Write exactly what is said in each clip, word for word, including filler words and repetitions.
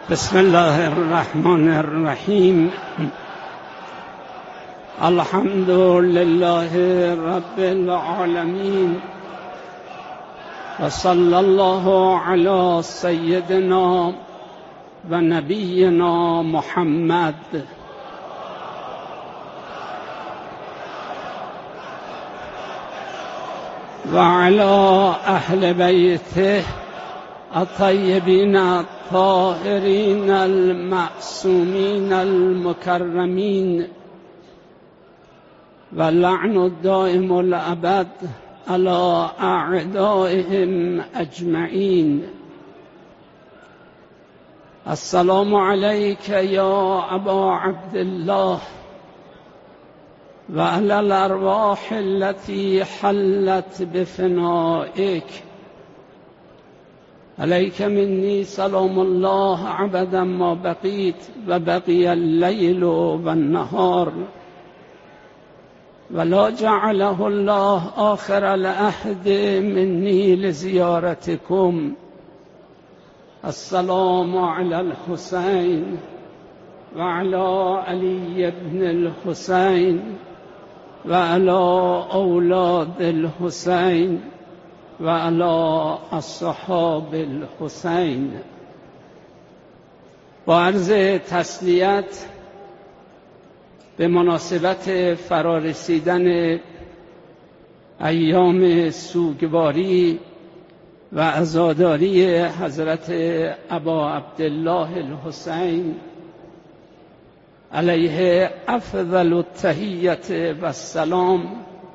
بسم الله الرحمن الرحیم. الحمد لله رب العالمین و صلی الله علی سیدنا و نبینا محمد و علی اهل بیته الطیبین الطاهرین المعصومین المکرمین و لعن الدائم الابد علی اعدائهم اجمعین. السلام علیک یا ابا عبدالله و علی الارواح التي حلت بفنائک. علیک منی سلام الله ابدا ما بقیت و بقی اللیل و النهار ولا جعله الله آخر العهد منی لزیارتکم. السلام علی الحسین و علی علی بن الحسین و علی اولاد الحسین و علی اصحاب الحسین. با عرض تسلیت به مناسبت فرارسیدن ایام سوگواری و عزاداری حضرت ابا عبدالله الحسین علیه افضل التحیت و السلام،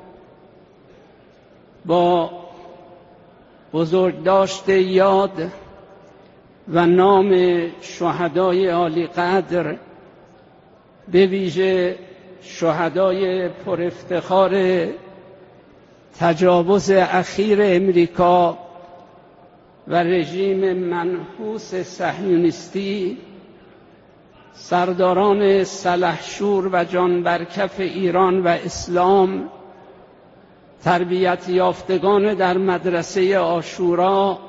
با بزرگداشت یاد و نام شهدای عالی قدر، به ویژه شهدای پر افتخار تجاوز اخیر امریکا و رژیم منحوس صهیونیستی، سرداران سلحشور و جانبرکف ایران و اسلام، تربیت یافتگان در مدرسه عاشورا،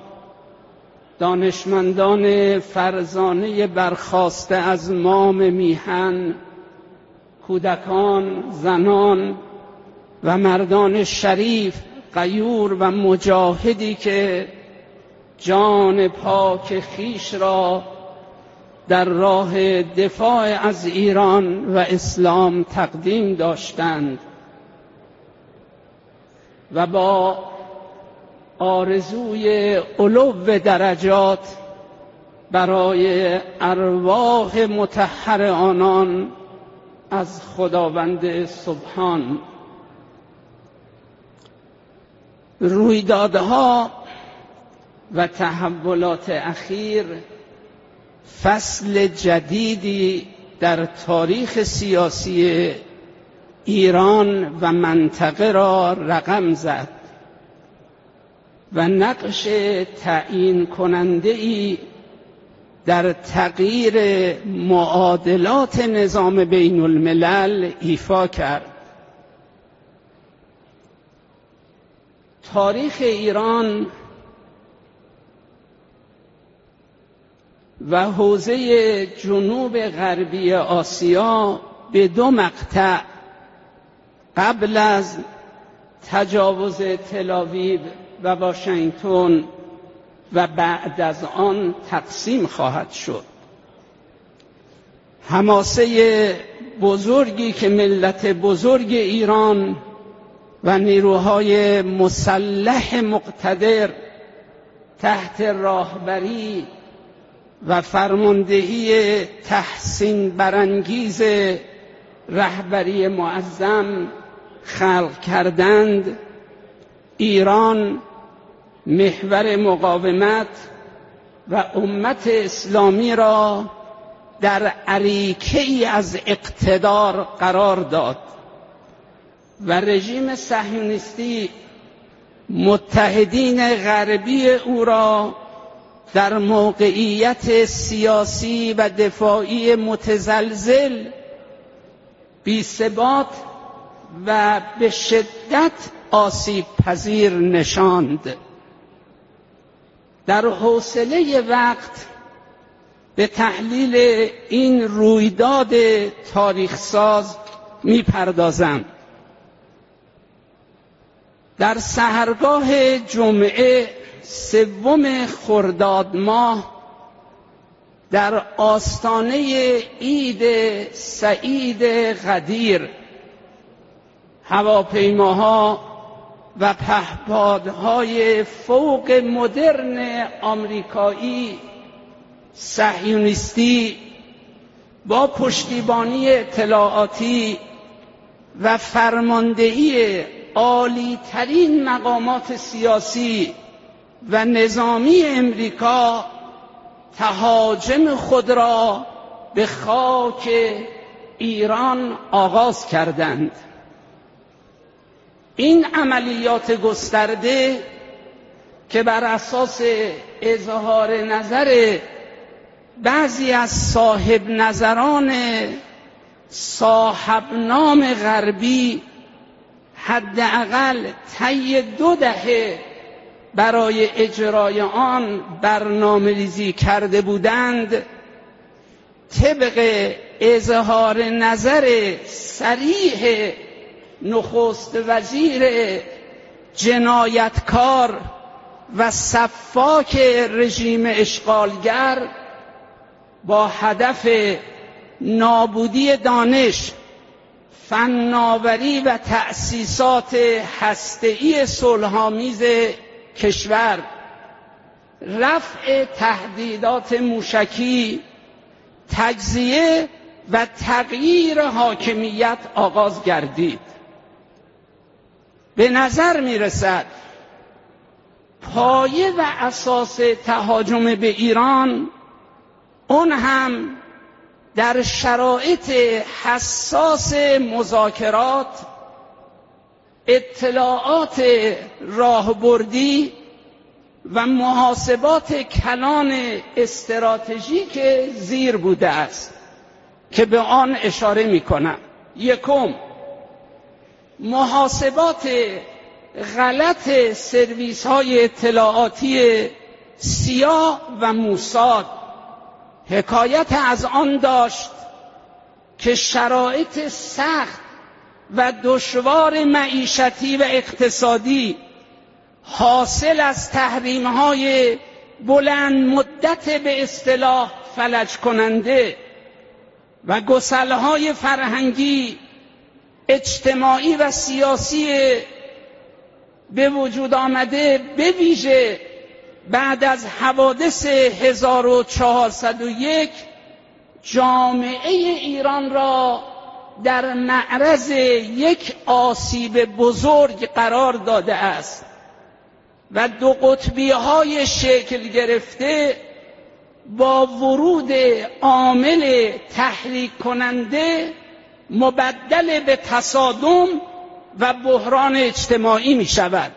دانشمندان فرزانه برخاسته از مام میهن، کودکان، زنان و مردان شریف، غیور و مجاهدی که جان پاک خیش را در راه دفاع از ایران و اسلام تقدیم داشتند و با آرزوی علو درجات برای ارواح مطهر آنان از خداوند سبحان. رویدادها و تحولات اخیر فصل جدیدی در تاریخ سیاسی ایران و منطقه را رقم زد و نقش تعیین کننده ای در تغییر معادلات نظام بین الملل ایفا کرد. تاریخ ایران و حوزه جنوب غربی آسیا به دو مقطع قبل از تجاوز تل‌آویو و واشنگتن و بعد از آن تقسیم خواهد شد. حماسه بزرگی که ملت بزرگ ایران و نیروهای مسلح مقتدر تحت راهبری و فرماندهی تحسین برانگیز رهبری معظم خلق کردند، ایران محور مقاومت و امت اسلامی را در اریکه‌ای از اقتدار قرار داد و رژیم صهیونیستی متحدین غربی او را در موقعیت سیاسی و دفاعی متزلزل، بی‌ثبات و به شدت آسیب پذیر نشاند. در حوصله وقت به تحلیل این رویداد تاریخ ساز میپردازم. در سحرگاه جمعه سوم خرداد ماه در آستانه عید سعید قدیر هواپیماها و پهپادهای فوق مدرن آمریکایی صهیونیستی با پشتیبانی اطلاعاتی و فرماندهی عالی ترین مقامات سیاسی و نظامی امریکا تهاجم خود را به خاک ایران آغاز کردند. این عملیات گسترده که بر اساس اظهار نظر بعضی از صاحب نظران صاحب نام غربی حداقل طی دو دهه برای اجرای آن برنامه‌ریزی کرده بودند، طبق اظهار نظر صریح نخست وزیر جنایتکار و سفاک رژیم اشغالگر با هدف نابودی دانش، فناوری و تأسیسات هسته‌ای صلح‌آمیز کشور، رفع تهدیدات موشکی، تجزیه و تغییر حاکمیت آغاز گردید. به نظر می رسد پایه و اساس تهاجم به ایران، اون هم در شرایط حساس مذاکرات، اطلاعات راهبردی و محاسبات کلان استراتژیک زیر بوده است که به آن اشاره می کنم. یکم، محاسبات غلط سرویس های اطلاعاتی سیا و موساد حکایت از آن داشت که شرایط سخت و دشوار معیشتی و اقتصادی حاصل از تحریم‌های بلند مدت به اصطلاح فلج کننده و گسل‌های فرهنگی، اجتماعی و سیاسی به وجود آمده، به ویژه بعد از حوادث هزار و چهارصد و یک، جامعه ایران را در معرض یک آسیب بزرگ قرار داده است و دو قطبی های شکل گرفته با ورود عامل تحریک کننده مبدل به تصادم و بحران اجتماعی می شود.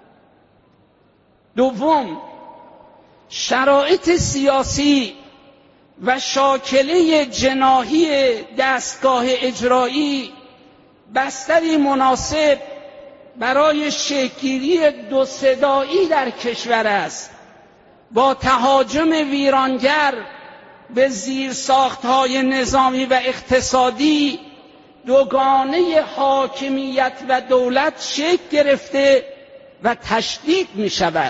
دوم، شرایط سیاسی و شاکله جناحی دستگاه اجرایی بستری مناسب برای شکل‌گیری دو صدایی در کشور است، با تهاجم ویرانگر به زیرساخت‌های نظامی و اقتصادی دوگانه حاکمیت و دولت شکل گرفته و تشدید می شود.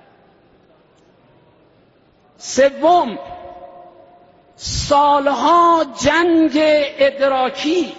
سوم، سالها جنگ ادراکی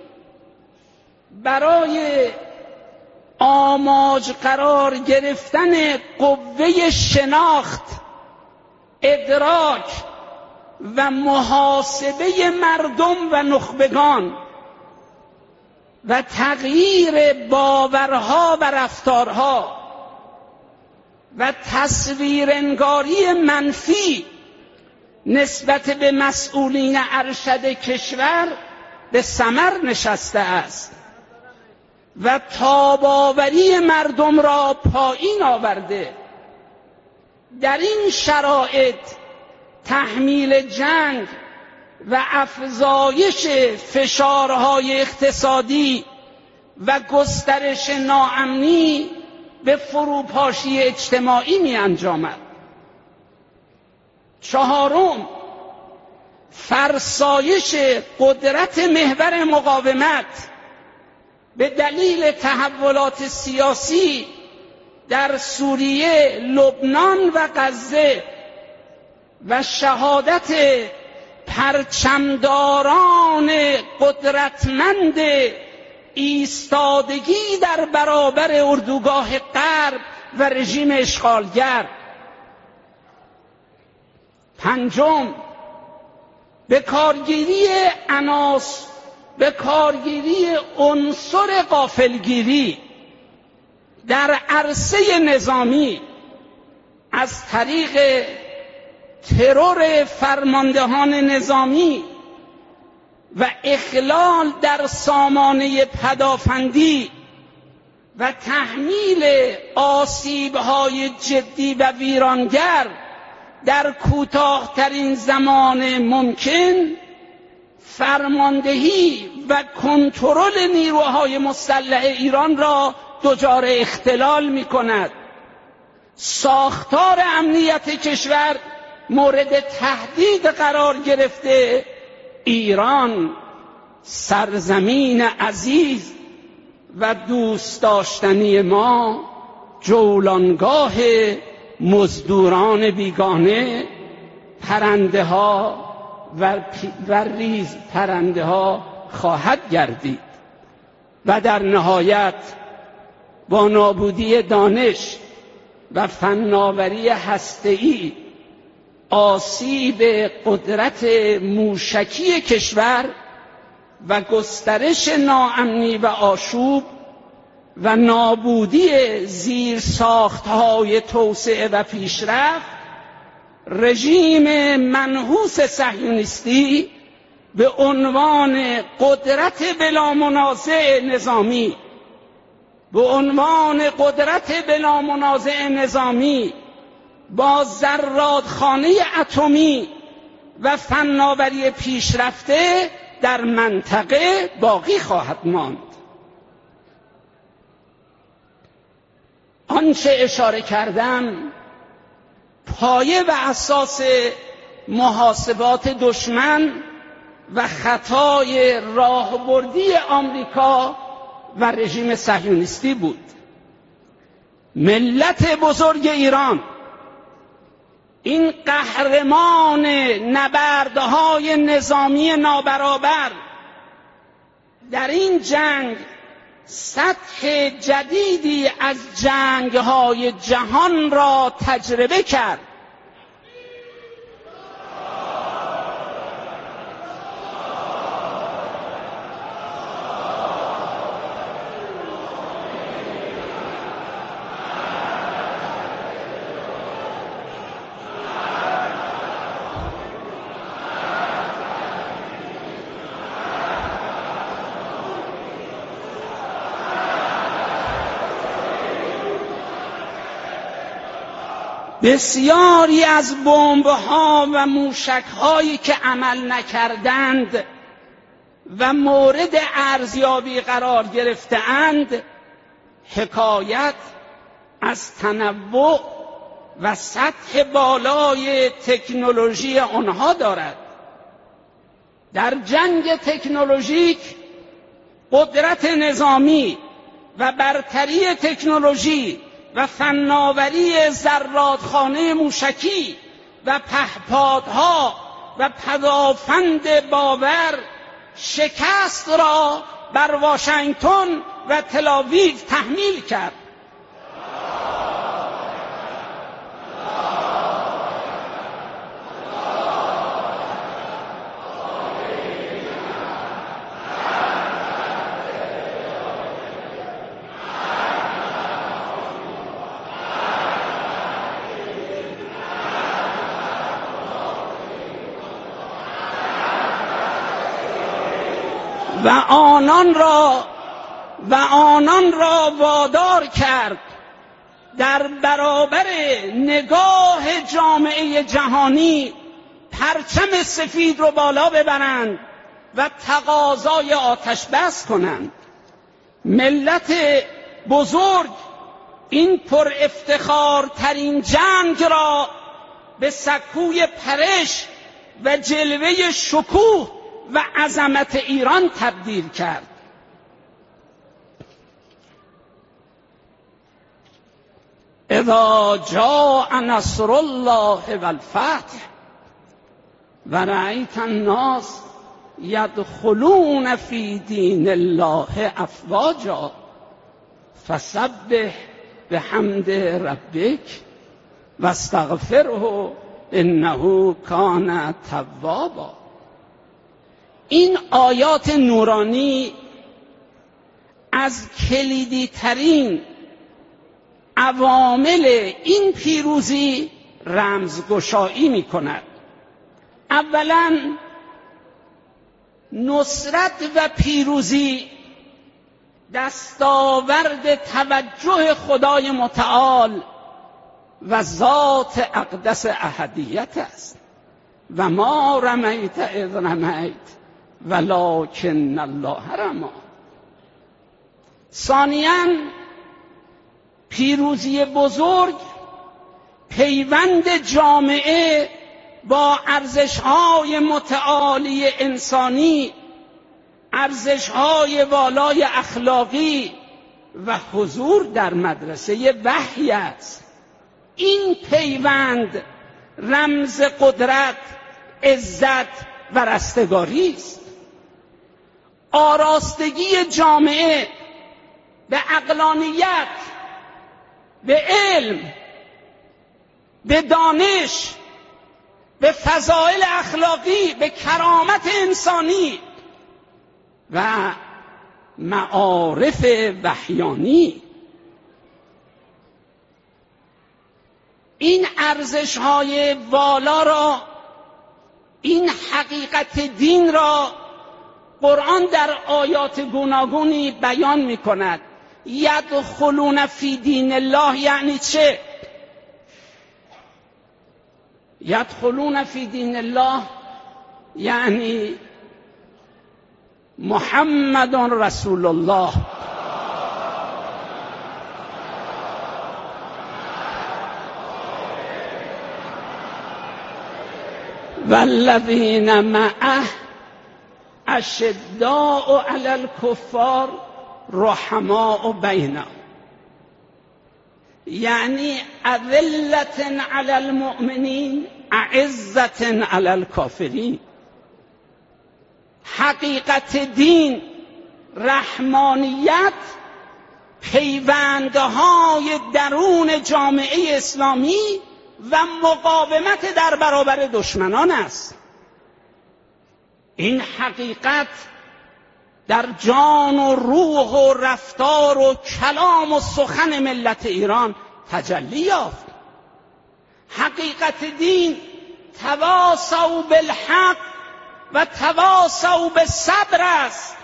برای آماج قرار گرفتن قوه شناخت، ادراک و محاسبه مردم و نخبگان و تغییر باورها و رفتارها و تصویرنگاری منفی نسبت به مسئولین ارشد کشور به ثمر نشسته است و تاب‌آوری مردم را پایین آورده. در این شرایط تحمیل جنگ و افزایش فشارهای اقتصادی و گسترش ناامنی به فروپاشی اجتماعی می انجامد. چهارم، فرسایش قدرت محور مقاومت به دلیل تحولات سیاسی در سوریه، لبنان و غزه و شهادت پرچمداران قدرتمند ایستادگی در برابر اردوگاه غرب و رژیم اشغالگر. پنجم، به کارگیری عناصر به کارگیری عنصر غافلگیری در عرصه نظامی از طریق ترور فرماندهان نظامی و اخلال در سامانه پدافندی و تحمیل آسیب‌های جدی و ویرانگر در کوتاه‌ترین زمان ممکن، فرماندهی و کنترل نیروهای مسلح ایران را دچار اختلال می‌کند. ساختار امنیت کشور مورد تهدید قرار گرفته. ایران، سرزمین عزیز و دوست داشتنی ما، جولانگاه مزدوران بیگانه، پرنده ها و, و ریز پرنده ها خواهد گردید و در نهایت با نابودی دانش و فناوری هسته‌ای آسیب قدرت موشکی کشور و گسترش ناامنی و آشوب و نابودی زیرساخت‌های توسعه و پیشرفت، رژیم منحوس صهیونیستی به عنوان قدرت بلا منازع نظامی به عنوان قدرت بلا منازع نظامی با زرادخانه اتمی و فناوری پیشرفته در منطقه باقی خواهد ماند. آنچه اشاره کردم پایه و اساس محاسبات دشمن و خطای راهبردی آمریکا و رژیم صهیونیستی بود. ملت بزرگ ایران، این قهرمان نبردهای نظامی نابرابر، در این جنگ سطح جدیدی از جنگ‌های جهان را تجربه کرد. بسیاری از بمب‌ها و موشک‌هایی که عمل نکردند و مورد ارزیابی قرار گرفته‌اند حکایت از تنوع و سطح بالای تکنولوژی آنها دارد. در جنگ تکنولوژیک قدرت نظامی و برتری تکنولوژی و فناوری زرادخانه موشکی و پهپادها و پدافند باور شکست را بر واشنگتن و تل‌آویو تحمیل کرد. و آنان را و آنان را وادار کرد در برابر نگاه جامعه جهانی پرچم سفید رو بالا ببرند و تقاضای آتش بس کنند. ملت بزرگ این پر افتخارترین جنگ را به سکوی پرش و جلوه شکوه و عظمت ایران تبدیل کرد. اذا جاء نصر الله والفتح و رأیت الناس یدخلون فی دین الله افواجا فسبح بحمد ربک واستغفره انه کان توابا. این آیات نورانی از کلیدی ترین عوامل این پیروزی رمزگشایی می کند. اولا نصرت و پیروزی دستاورد توجه خدای متعال و ذات اقدس احدیت است. و ما رمیت اذ رمیت ولکن الله رمی. ثانیاً پیروزی بزرگ پیوند جامعه با ارزش‌های متعالی انسانی، ارزش‌های والای اخلاقی و حضور در مدرسه وحی است. این پیوند رمز قدرت، عزت و رستگاری است. آراستگی جامعه به عقلانیت، به علم، به دانش، به فضائل اخلاقی، به کرامت انسانی و معارف وحیانی. این ارزش‌های والا را، این حقیقت دین را قرآن در آیات گوناگونی بیان می‌کند. یدخلون فی دین الله یعنی چه؟ یدخلون فی دین الله یعنی محمد رسول الله والذین معه اشداء علی الکفار رحماء بینهم، یعنی اذلة علی المؤمنین اعزة علی الکافرین. حقیقت دین، رحمانیت، پیوندهای درون جامعه اسلامی و مقاومت در برابر دشمنان است. این حقیقت در جان و روح و رفتار و کلام و سخن ملت ایران تجلی یافت. حقیقت دین تواصوا بالحق و تواصوا بالصبر است.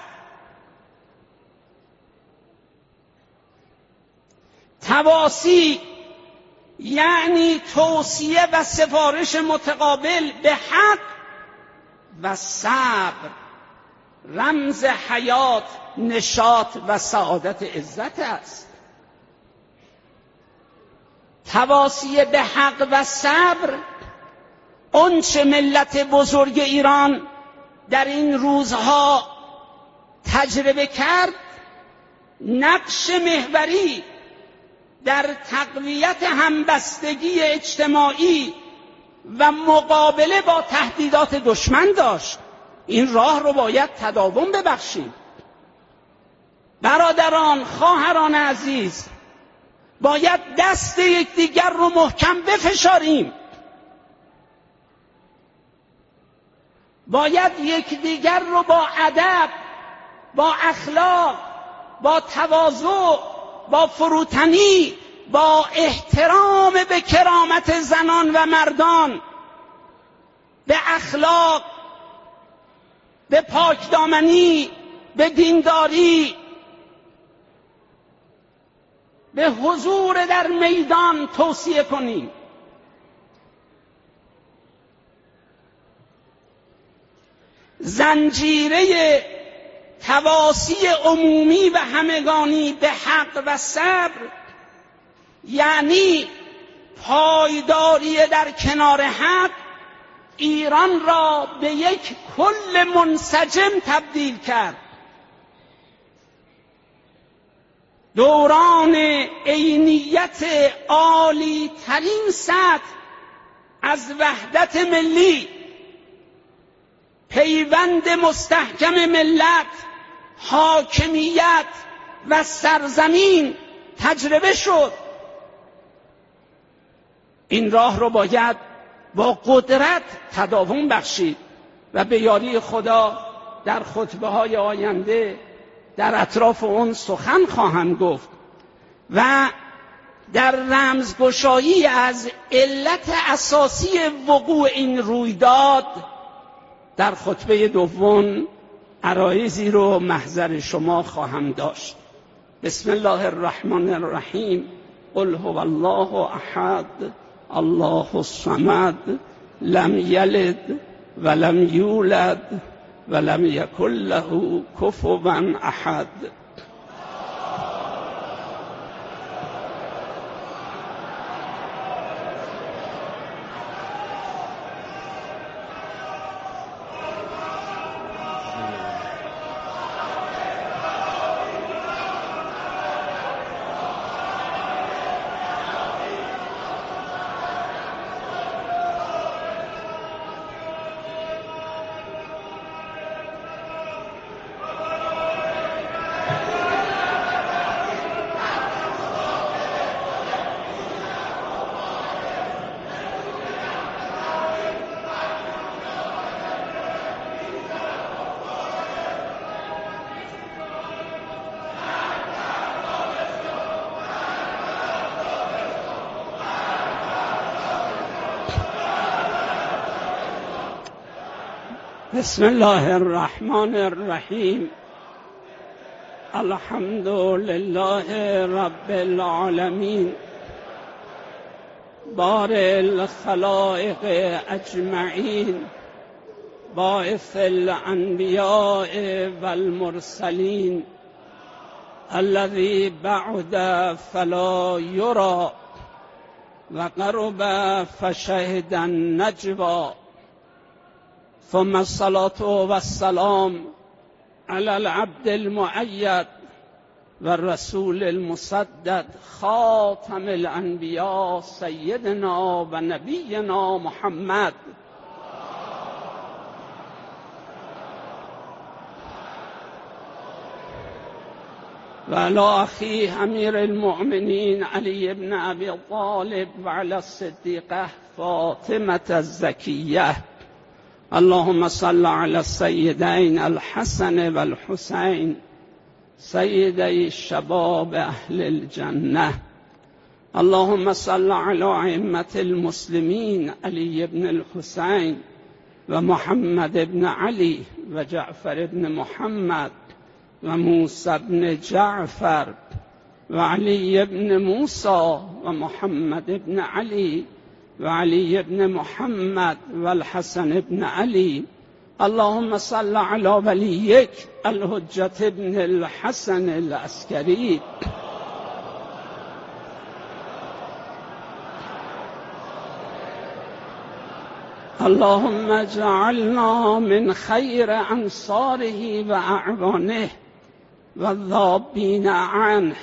تواصی یعنی توصیه و سفارش متقابل به حق و صبر رمز حیات، نشاط و سعادت عزت است. تواصی به حق و صبر آنچه ملت بزرگ ایران در این روزها تجربه کرد، نقش محوری در تقویت همبستگی اجتماعی و مقابله با تهدیدات دشمن داشت. این راه رو باید تداوم ببخشیم. برادران، خواهران عزیز، باید دست یکدیگر رو محکم بفشاریم. باید یکدیگر رو با ادب، با اخلاق، با تواضع، با فروتنی، با احترام به کرامت زنان و مردان، به اخلاق، به پاکدامنی، به دینداری، به حضور در میدان توصیه کنیم. زنجیره تواصی عمومی و همگانی به حق و صبر یعنی پایداری در کنار حق، ایران را به یک کل منسجم تبدیل کرد. دوران عینیت عالی ترین سطح از وحدت ملی، پیوند مستحکم ملت، حاکمیت و سرزمین تجربه شد. این راه رو باید با قدرت تداوم بخشید و به یاری خدا در خطبه های آینده در اطراف اون سخن خواهم گفت و در رمزگشایی از علت اساسی وقوع این رویداد در خطبه دوم عرایضی رو محضر شما خواهم داشت. بسم الله الرحمن الرحیم. قل هو الله احد الله الصمد لم یلد ولم یولد ولم یکن له کفوا احد. بسم الله الرحمن الرحیم. الحمد لله رب العالمین بارئ الخلائق اجمعین باعث الانبیاء والمرسلین الذی بعد فلا یری و قرب فشهد النجوی ثم الصلاة والسلام على العبد المؤید والرسول المسدد خاتم الانبیاء سیدنا و نبینا محمد و علی اخیه امیر المؤمنین علی بن ابی طالب و علی الصدیقه فاطمة الزکیه. اللهم صل على السيدين الحسن والحسين سيدي شباب أهل الجنة. اللهم صل على أئمة المسلمين علي بن الحسين ومحمد بن علي وجعفر بن محمد وموسى بن جعفر وعلي بن موسى ومحمد بن علي وعلي بن محمد والحسن بن علي. اللهم صل على وليك الحجة بن الحسن العسكري. اللهم اجعلنا من خير أنصاره وأعوانه والذابين عنه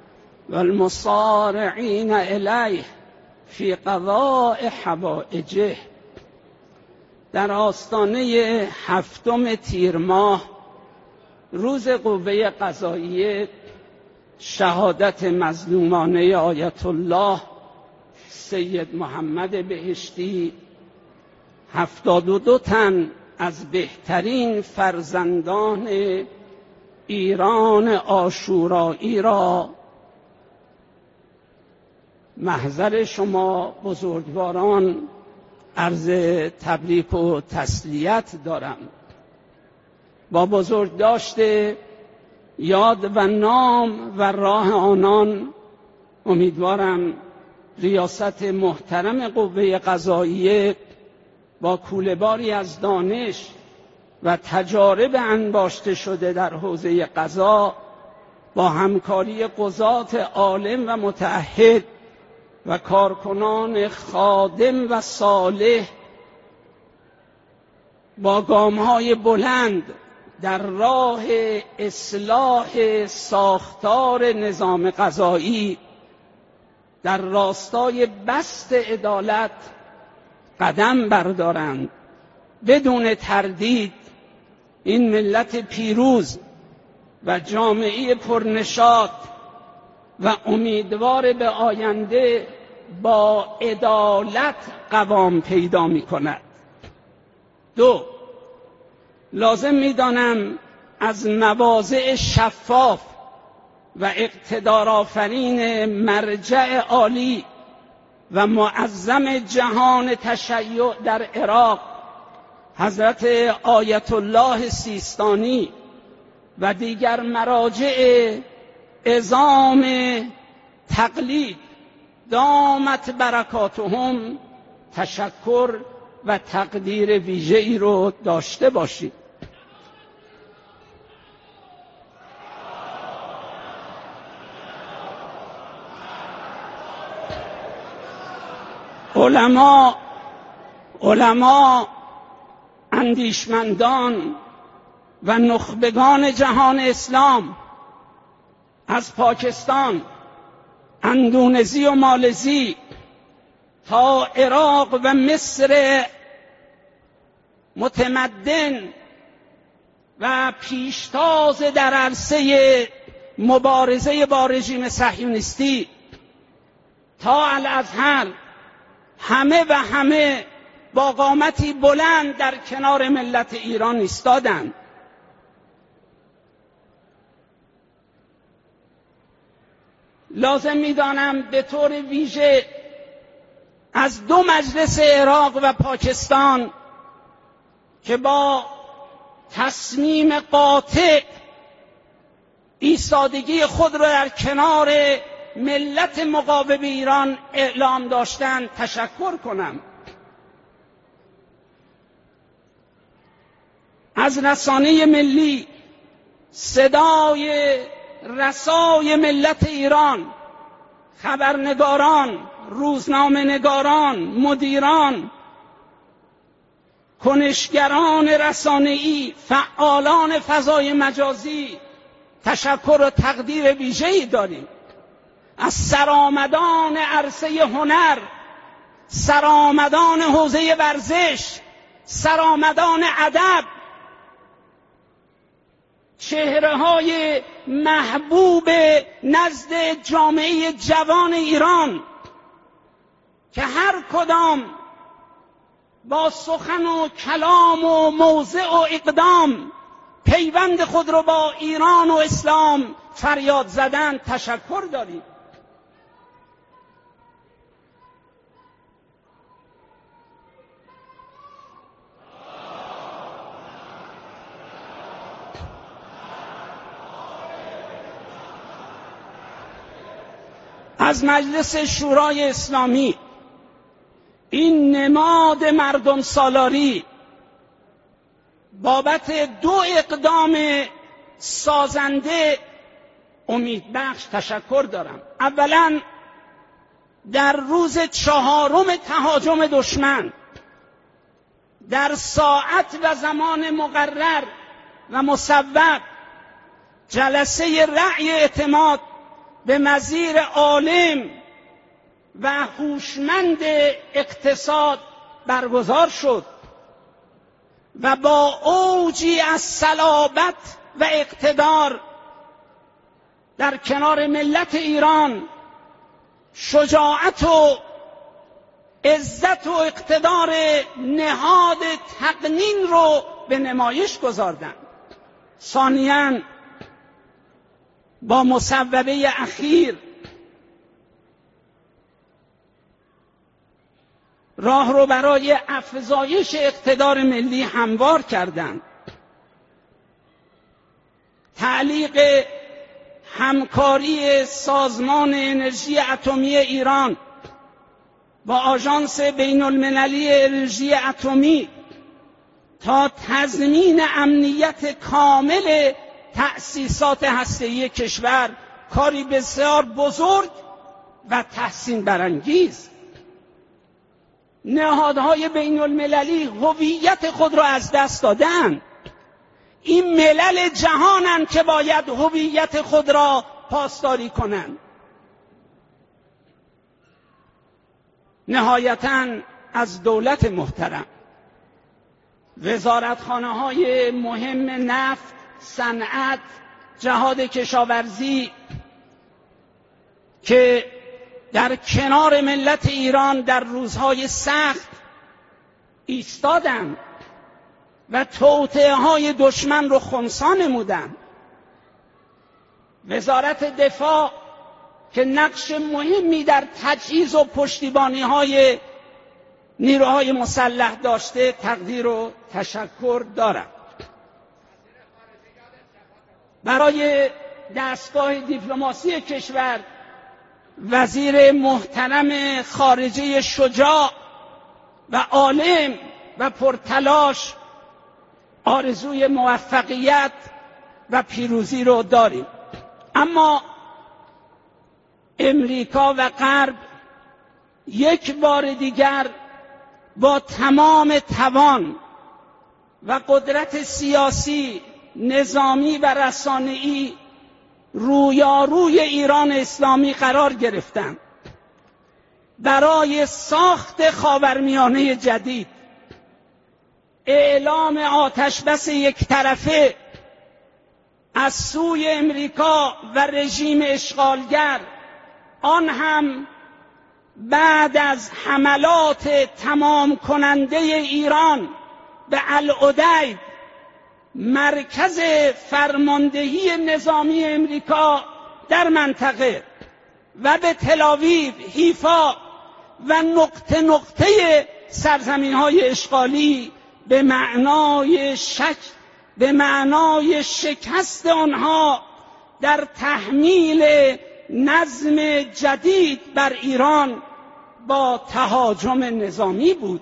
والمصارعين إليه فی قضاء حوائجه. در آستانه هفتم تیر ماه روز قوه قضاییه شهادت مظلومانه آیت الله سید محمد بهشتی هفتاد و دو تن از بهترین فرزندان ایران عاشورایی را محضر شما بزرگواران عرض تبریک و تسلیت دارم. با بزرگ داشته یاد و نام و راه آنان امیدوارم ریاست محترم قوه قضاییه با کوله‌باری از دانش و تجارب انباشته شده در حوزه قضا با همکاری قضات عالم و با گام‌های بلند در راه اصلاح ساختار نظام قضایی در راستای بسط عدالت قدم بردارند، بدون تردید این ملت پیروز و جامعه پرنشاط و امیدوار به آینده با عدالت قوام پیدا می کند. دو، لازم می دانم از مواضع شفاف و اقتدارآفرین مرجع عالی و معظم جهان تشیع در عراق حضرت آیت الله سیستانی و دیگر مراجع عظام تقلید دامت برکاتهم تشکر و تقدیر ویژه‌ای رو داشته باشید. علما علما اندیشمندان و نخبگان جهان اسلام از پاکستان، اندونزی و مالزی تا عراق و مصر متمدن و پیشتاز در عرصه مبارزه با رژیم صهیونیستی تا الازهر، همه و همه با قامتی بلند در کنار ملت ایران ایستادند. لازم می‌دانم به طور ویژه از دو مجلس عراق و پاکستان که با تصمیم قاطع ایستادگی خود را در کنار ملت مقاوم ایران اعلام داشتند تشکر کنم. از رسانه ملی، صدای رسای ملت ایران، خبرنگاران، روزنامه نگاران، مدیران، کنشگران رسانه‌ای، فعالان فضای مجازی تشکر و تقدیر ویژه‌ای داریم. از سرآمدان عرصه هنر، سرآمدان حوزه ورزش، سرآمدان ادب، چهره‌های محبوب نزد جامعه جوان ایران که هر کدام با سخن و کلام و موضع و اقدام پیوند خود را با ایران و اسلام فریاد زدن تشکر داریم. از مجلس شورای اسلامی، این نماد مردم سالاری، بابت دو اقدام سازنده امیدبخش تشکر دارم. اولا در روز چهارم تهاجم دشمن در ساعت و زمان مقرر و مصوب جلسه رأی اعتماد به وزیر عالم و هوشمند اقتصاد برگزار شد و با اوجی از صلابت و اقتدار در کنار ملت ایران شجاعت و عزت و اقتدار نهاد تقنین رو به نمایش گذاردند. ثانیاً با مصوبه اخیر راه رو برای افزایش اقتدار ملی هموار کردند. تعلیق همکاری سازمان انرژی اتمی ایران با آژانس بین المللی انرژی اتمی تا تضمین امنیت کامل تأسیسات هسته‌ای کشور کاری بسیار بزرگ و تحسین برانگیز. نهادهای بین المللی هویت خود را از دست دادن. این ملل جهانند که باید هویت خود را پاسداری کنند. نهایتاً از دولت محترم، وزارتخانه‌های مهم نفت، صنعت، جهاد کشاورزی که در کنار ملت ایران در روزهای سخت ایستادند و توطئه‌های دشمن رو خنثی نمودند. وزارت دفاع که نقش مهمی در تجهیز و پشتیبانی‌های نیروهای مسلح داشته، تقدیر و تشکر دارم. برای دستگاه دیپلماسی کشور وزیر محترم خارجه شجاع و عالم و پرتلاش آرزوی موفقیت و پیروزی رو داریم. اما امریکا و غرب یک بار دیگر با تمام توان و قدرت سیاسی، نظامی و رسانه‌ای رویاروی ایران اسلامی قرار گرفتند برای ساخت خاورمیانه جدید. اعلام آتشبس یک طرفه از سوی امریکا و رژیم اشغالگر، آن هم بعد از حملات تمام کننده ایران به العدید، مرکز فرماندهی نظامی امریکا در منطقه، و به تل‌آویو، حیفا و نقطه نقطه سرزمین‌های اشغالی به معنای شک به معنای شکست آنها در تحمیل نظم جدید بر ایران با تهاجم نظامی بود.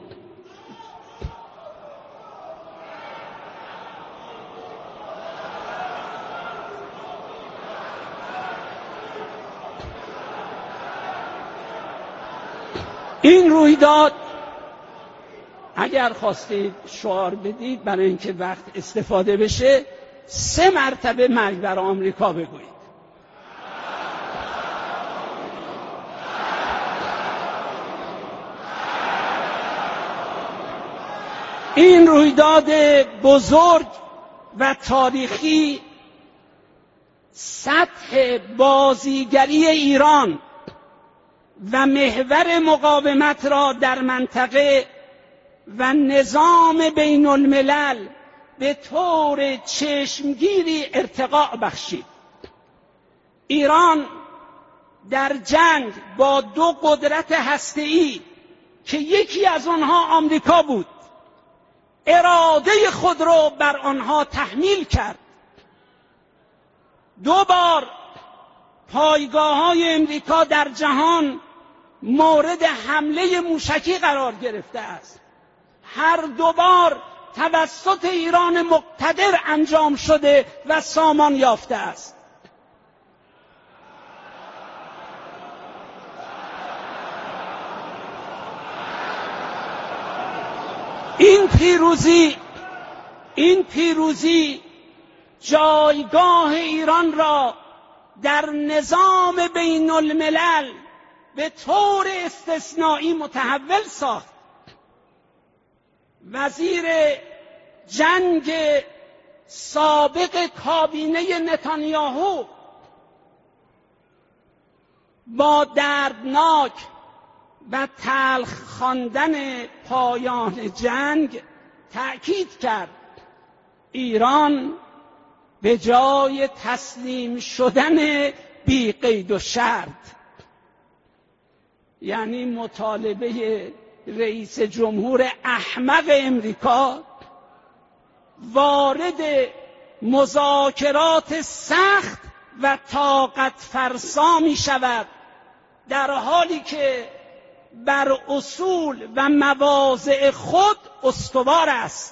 این رویداد اگر خواستید شعار بدید برای اینکه وقت استفاده بشه، سه مرتبه مرگ بر آمریکا بگویید. این رویداد بزرگ و تاریخی سطح بازیگری ایران و محور مقاومت را در منطقه و نظام بین الملل به طور چشمگیری ارتقا بخشید. ایران در جنگ با دو قدرت هسته‌ای که یکی از آنها آمریکا بود، اراده خود را بر آنها تحمیل کرد. دو بار پایگاه‌های امریکا در جهان مورد حمله موشکی قرار گرفته است. هر دو بار توسط ایران مقتدر انجام شده و سامان یافته است. این پیروزی این پیروزی جایگاه ایران را در نظام بین الملل به طور استثنایی متحول ساخت. وزیر جنگ سابق کابینه نتانیاهو با دردناک و تلخ خواندن پایان جنگ تأکید کرد ایران به جای تسلیم شدن بی قید و شرط، یعنی مطالبه رئیس جمهور احمق امریکا، وارد مذاکرات سخت و طاقت فرسا می شود، در حالی که بر اصول و مواضع خود استوار است.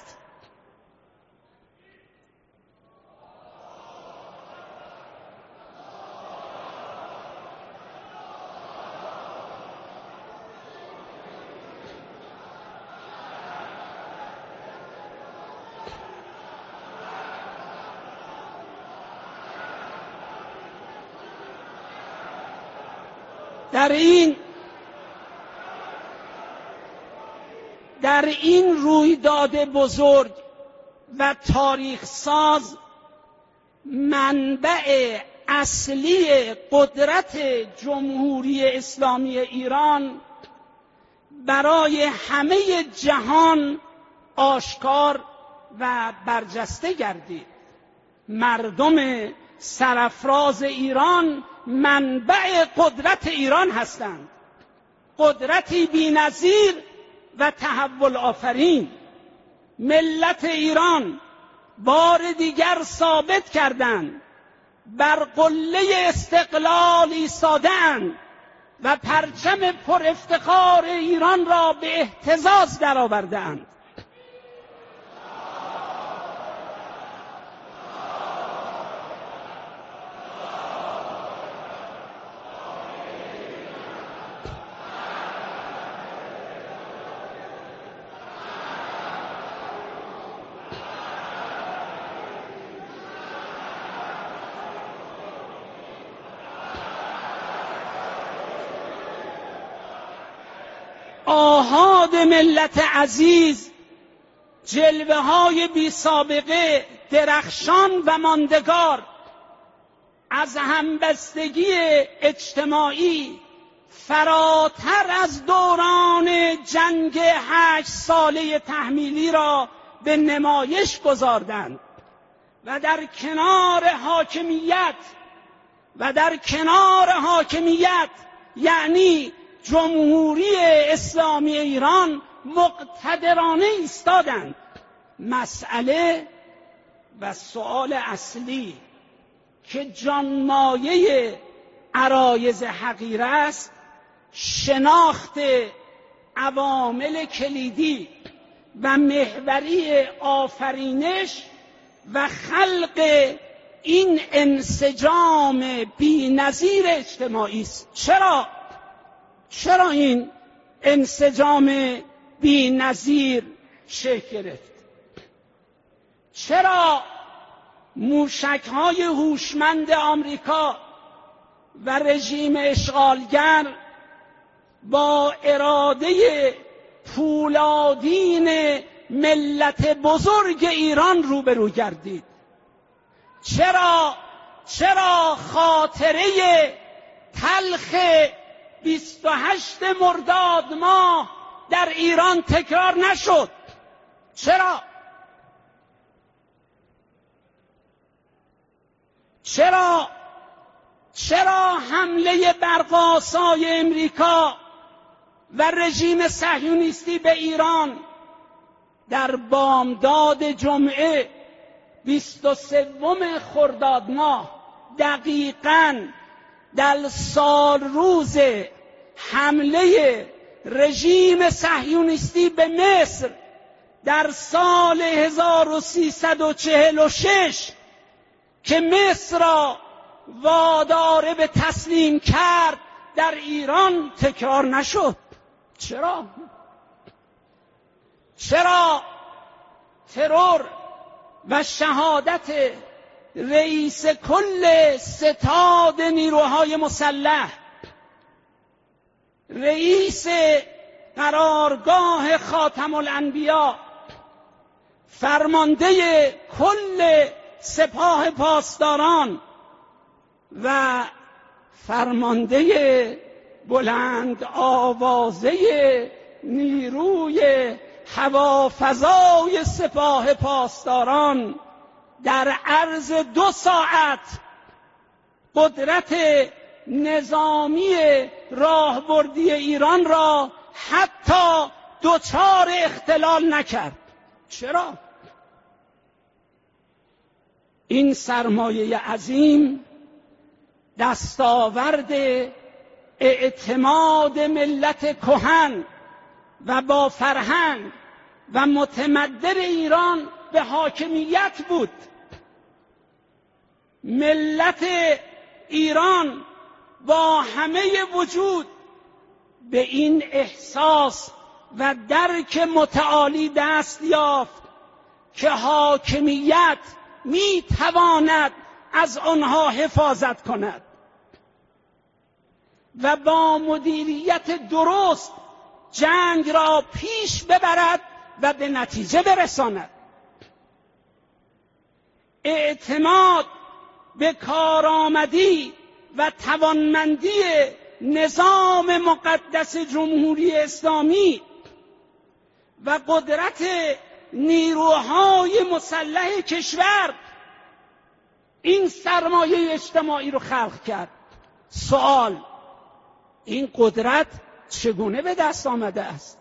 در این در این رویداد بزرگ و تاریخ ساز منبع اصلی قدرت جمهوری اسلامی ایران برای همه جهان آشکار و برجسته گردید. مردم سرافراز ایران منبع قدرت ایران هستند، قدرتی بی‌نظیر و تحول آفرین. ملت ایران بار دیگر ثابت کردند بر قله استقلال ایستاده‌اند و پرچم پر افتخار ایران را به اهتزاز درآورده‌اند. آحاد ملت عزیز جلوه های بی سابقه درخشان و ماندگار از همبستگی اجتماعی فراتر از دوران جنگ هشت ساله تحمیلی را به نمایش گذاردند و در کنار حاکمیت و در کنار حاکمیت یعنی جمهوری اسلامی ایران مقتدرانه ایستادند. مسئله و سؤال اصلی که جانمایه عرایض حقیره است شناخت عوامل کلیدی و محوری آفرینش و خلق این انسجام بی‌نظیر اجتماعی است. چرا؟ چرا این انسجام بی‌نظیر شکل گرفت؟ چرا موشک‌های هوشمند آمریکا و رژیم اشغالگر با اراده پولادین ملت بزرگ ایران روبرو گردید؟ چرا چرا خاطره تلخ بیست و هشتم مرداد ماه در ایران تکرار نشد؟ چرا؟ چرا چرا حمله برق‌آسای امریکا و رژیم صهیونیستی به ایران در بامداد جمعه بیست و سوم خرداد ماه دقیقاً در سال روز حمله رژیم صهیونیستی به مصر در سال هزار و سیصد و چهل و شش که مصر را وادار به تسلیم کرد در ایران تکرار نشد؟ چرا؟ چرا ترور و شهادت رئیس کل ستاد نیروهای مسلح، رئیس قرارگاه خاتم الانبیا، فرمانده کل سپاه پاسداران و فرمانده بلند آوازه نیروی هوافضای سپاه پاسداران در عرض دو ساعت قدرت نظامی راهبردی ایران را حتی دچار اختلال نکرد؟ چرا؟ این سرمایه عظیم دستاورد اعتماد ملت کهن و با فرهنگ و متمدن ایران به حاکمیت بود. ملت ایران با همه وجود به این احساس و درک متعالی دست یافت که حاکمیت می تواند از آنها حفاظت کند و با مدیریت درست جنگ را پیش ببرد و به نتیجه برساند. اعتماد به کارآمدی و توانمندی نظام مقدس جمهوری اسلامی و قدرت نیروهای مسلح کشور این سرمایه اجتماعی رو خلق کرد. سوال: این قدرت چگونه به دست آمده است؟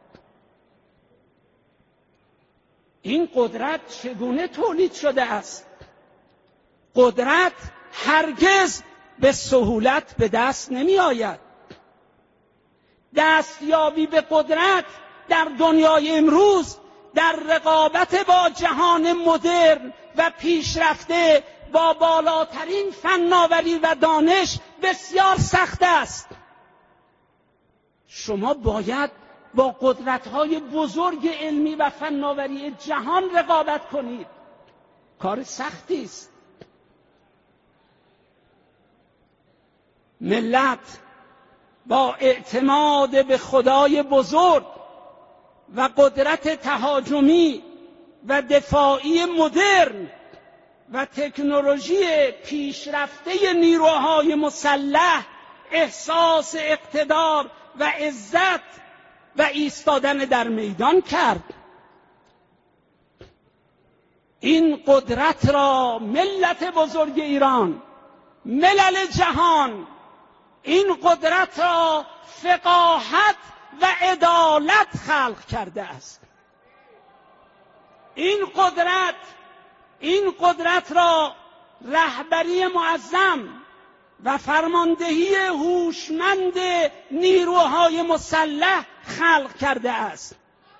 این قدرت چگونه تولید شده است؟ قدرت هرگز به سهولت به دست نمی آید. دستیابی به قدرت در دنیای امروز در رقابت با جهان مدرن و پیشرفته با بالاترین فناوری و دانش بسیار سخت است. شما باید با قدرت‌های بزرگ علمی و فناوری جهان رقابت کنید. کار سختی است. ملت با اعتماد به خدای بزرگ و قدرت تهاجمی و دفاعی مدرن و تکنولوژی پیشرفته نیروهای مسلح احساس اقتدار و عزت و ایستادن در میدان کرد. این قدرت را ملت بزرگ ایران، ملل جهان، این قدرت را فقاهت و عدالت خلق کرده است. این قدرت این قدرت را رهبری معظم و فرماندهی هوشمند نیروهای مسلح خلق کرده است.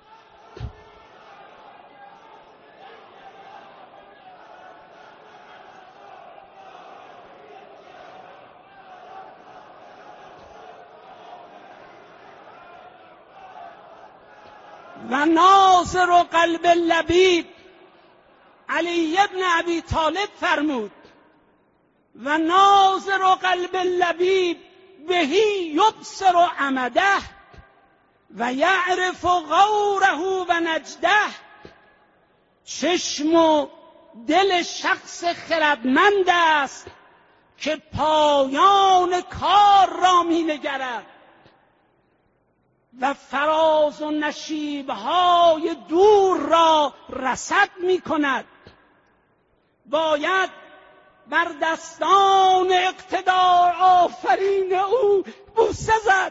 و ناظر قلب لبیب، علی ابن ابی طالب فرمود: و ناظر قلب لبیب بهی یبصر عمده و یعرف غوره و نجده. چشم و دل شخص خردمند است که پایان کار را می نگرد و فراز و نشیب‌های دور را رصد می کند. باید بر دستان اقتدار آفرین او بوسه زد.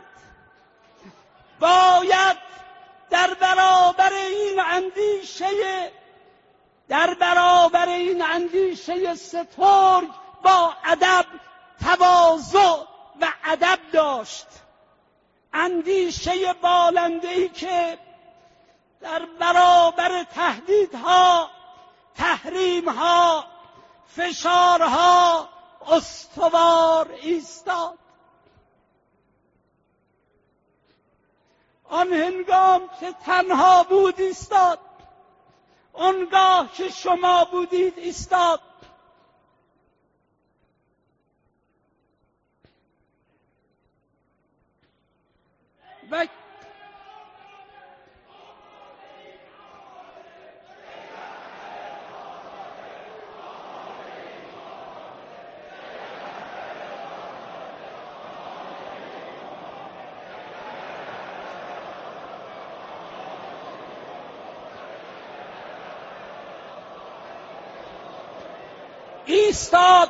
باید در برابر این اندیشه در برابر این اندیشه سترگ با ادب تواضع و ادب داشت. اندیشه بالنده‌ای که در برابر تهدیدها، تحریمها، فشارها استوار ایستاد. آن هنگام که تنها بود ایستاد، آنگاه که شما بودید ایستاد. و ایستاد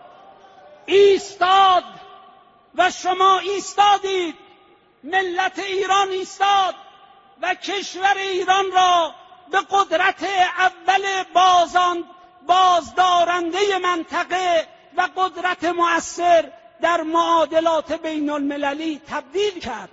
ایستاد و شما ایستادید. ملت ایران ایستاد و کشور ایران را به قدرت اول بازان بازدارنده منطقه و قدرت مؤثر در معادلات بین المللی تبدیل کرد.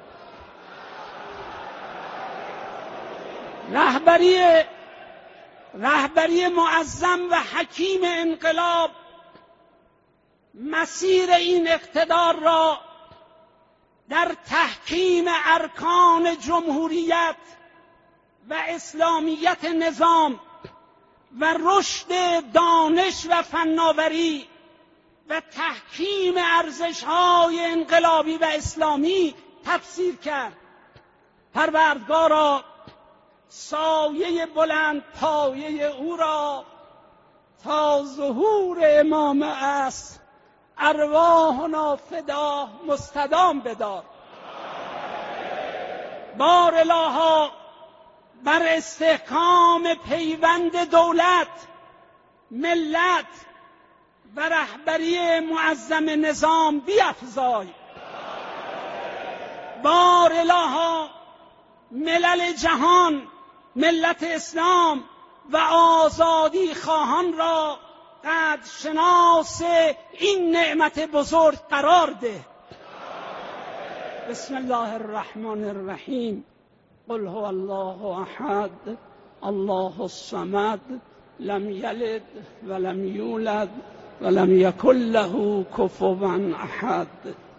رهبری رهبری معظم و حکیم انقلاب مسیر این اقتدار را در تحکیم ارکان جمهوریت و اسلامیت نظام و رشد دانش و فناوری و تحکیم ارزش‌های انقلابی و اسلامی تفسیر کرد. پروردگارا سایه بلند پایه او را تا ظهور امام عصر ارواحنا فدا مستدام بدار. بار الها بر استحکام پیوند دولت، ملت و رهبری معظم نظام بیفزای. بار الها ملل جهان، ملت اسلام و آزادی خواهان را قدر شناس این نعمت بزرگ قرار ده. بسم الله الرحمن الرحیم. قل هو الله احد الله الصمد لم یلد ولم یولد ولم یکن له کفوا احد.